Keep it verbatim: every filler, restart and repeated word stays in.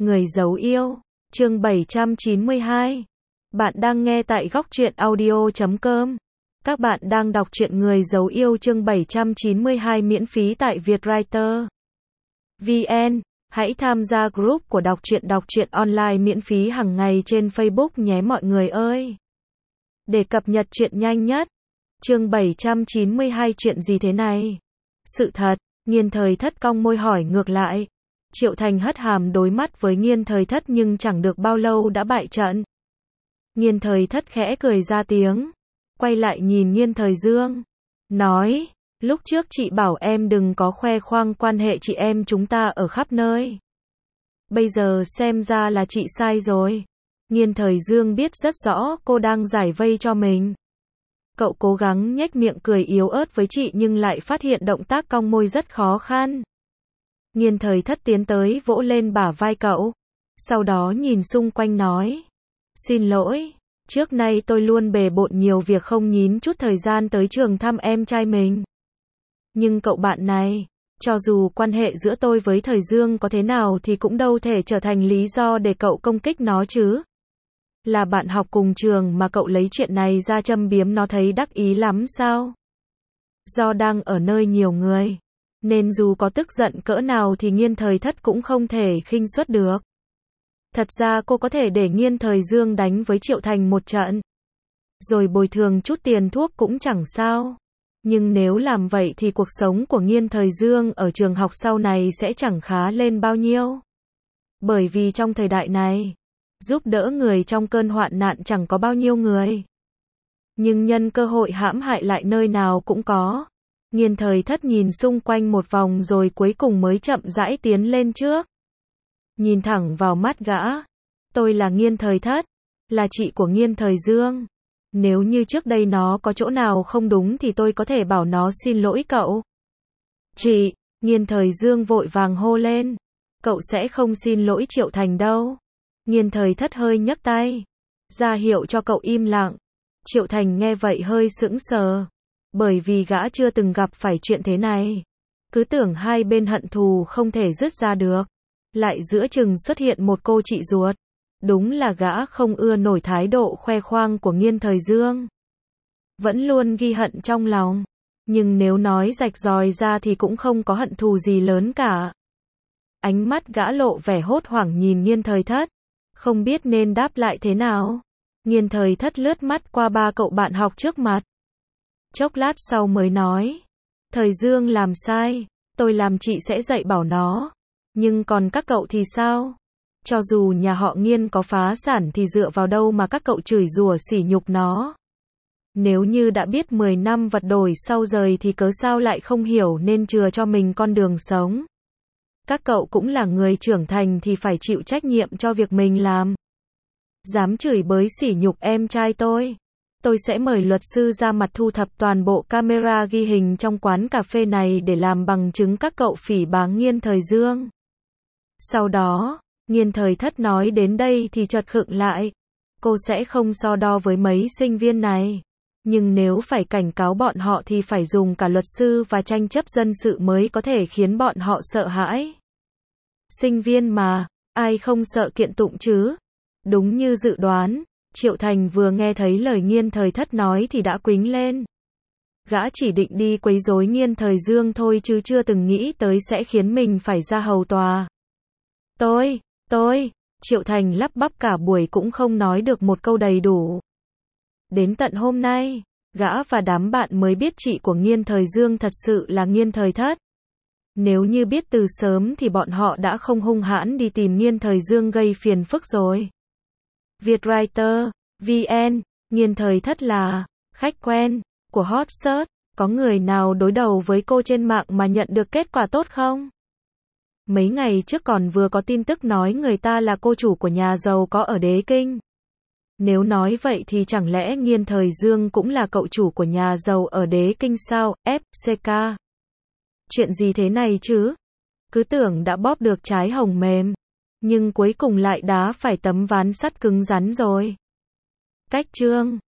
Người giấu yêu, chương bảy trăm chín mươi hai. Bạn đang nghe tại góc truyện audio chấm com. Các bạn đang đọc truyện Người giấu yêu chương bảy trăm chín mươi hai miễn phí tại Vietwriter. vê en. Hãy tham gia group của đọc truyện đọc truyện online miễn phí hàng ngày trên Facebook nhé mọi người ơi. Để cập nhật truyện nhanh nhất. Chương bảy trăm chín mươi hai chuyện gì thế này? Sự thật, Nghiên Thời Thất cong môi hỏi ngược lại. Triệu Thành hất hàm đối mắt với Nghiên Thời Thất nhưng chẳng được bao lâu đã bại trận. Nghiên Thời Thất khẽ cười ra tiếng, quay lại nhìn Nghiên Thời Dương, nói, lúc trước chị bảo em đừng có khoe khoang quan hệ chị em chúng ta ở khắp nơi. Bây giờ xem ra là chị sai rồi. Nghiên Thời Dương biết rất rõ cô đang giải vây cho mình. Cậu cố gắng nhếch miệng cười yếu ớt với chị nhưng lại phát hiện động tác cong môi rất khó khăn. Nghiên Thời Thất tiến tới vỗ lên bả vai cậu, sau đó nhìn xung quanh nói, xin lỗi, trước nay tôi luôn bề bộn nhiều việc không nhín chút thời gian tới trường thăm em trai mình. Nhưng cậu bạn này, cho dù quan hệ giữa tôi với Thời Dương có thế nào thì cũng đâu thể trở thành lý do để cậu công kích nó chứ. Là bạn học cùng trường mà cậu lấy chuyện này ra châm biếm nó thấy đắc ý lắm sao? Do đang ở nơi nhiều người, nên dù có tức giận cỡ nào thì Nghiên Thời Thất cũng không thể khinh suất được. Thật ra cô có thể để Nghiên Thời Dương đánh với Triệu Thành một trận, rồi bồi thường chút tiền thuốc cũng chẳng sao. Nhưng nếu làm vậy thì cuộc sống của Nghiên Thời Dương ở trường học sau này sẽ chẳng khá lên bao nhiêu. Bởi vì trong thời đại này, giúp đỡ người trong cơn hoạn nạn chẳng có bao nhiêu người. Nhưng nhân cơ hội hãm hại lại nơi nào cũng có. Nghiên Thời Thất nhìn xung quanh một vòng rồi cuối cùng mới chậm rãi tiến lên trước. Nhìn thẳng vào mắt gã. Tôi là Nghiên Thời Thất, là chị của Nghiên Thời Dương. Nếu như trước đây nó có chỗ nào không đúng thì tôi có thể bảo nó xin lỗi cậu. Chị, Nghiên Thời Dương vội vàng hô lên. Cậu sẽ không xin lỗi Triệu Thành đâu. Nghiên Thời Thất hơi nhấc tay, ra hiệu cho cậu im lặng. Triệu Thành nghe vậy hơi sững sờ. Bởi vì gã chưa từng gặp phải chuyện thế này. Cứ tưởng hai bên hận thù không thể dứt ra được. Lại giữa chừng xuất hiện một cô chị ruột. Đúng là gã không ưa nổi thái độ khoe khoang của Nghiên Thời Dương. Vẫn luôn ghi hận trong lòng. Nhưng nếu nói rạch ròi ra thì cũng không có hận thù gì lớn cả. Ánh mắt gã lộ vẻ hốt hoảng nhìn Nghiên Thời Thất. Không biết nên đáp lại thế nào. Nghiên Thời Thất lướt mắt qua ba cậu bạn học trước mặt. Chốc lát sau mới nói. Thời Dương làm sai, tôi làm chị sẽ dạy bảo nó. Nhưng còn các cậu thì sao? Cho dù nhà họ Nghiên có phá sản thì dựa vào đâu mà các cậu chửi rủa sỉ nhục nó? Nếu như đã biết mười năm vật đổi sau rời thì cớ sao lại không hiểu nên chừa cho mình con đường sống? Các cậu cũng là người trưởng thành thì phải chịu trách nhiệm cho việc mình làm. Dám chửi bới sỉ nhục em trai tôi. Tôi sẽ mời luật sư ra mặt thu thập toàn bộ camera ghi hình trong quán cà phê này để làm bằng chứng các cậu phỉ báng Nghiên Thời Dương. Sau đó, Nghiên Thời Thất nói đến đây thì chợt khựng lại. Cô sẽ không so đo với mấy sinh viên này. Nhưng nếu phải cảnh cáo bọn họ thì phải dùng cả luật sư và tranh chấp dân sự mới có thể khiến bọn họ sợ hãi. Sinh viên mà, ai không sợ kiện tụng chứ? Đúng như dự đoán. Triệu Thành vừa nghe thấy lời Nghiên Thời Thất nói thì đã quýnh lên. Gã chỉ định đi quấy rối Nghiên Thời Dương thôi chứ chưa từng nghĩ tới sẽ khiến mình phải ra hầu tòa. Tôi, tôi, Triệu Thành lắp bắp cả buổi cũng không nói được một câu đầy đủ. Đến tận hôm nay, gã và đám bạn mới biết chị của Nghiên Thời Dương thật sự là Nghiên Thời Thất. Nếu như biết từ sớm thì bọn họ đã không hung hãn đi tìm Nghiên Thời Dương gây phiền phức rồi. Vietwriter, vê en, Nghiên Thời Thất là khách quen của hot search. Có người nào đối đầu với cô trên mạng mà nhận được kết quả tốt không? Mấy ngày trước còn vừa có tin tức nói người ta là cô chủ của nhà giàu có ở Đế Kinh. Nếu nói vậy thì chẳng lẽ Nghiên Thời Dương cũng là cậu chủ của nhà giàu ở Đế Kinh sao? ép xê ca. Chuyện gì thế này chứ? Cứ tưởng đã bóp được trái hồng mềm. Nhưng cuối cùng lại đá phải tấm ván sắt cứng rắn rồi. Cách chương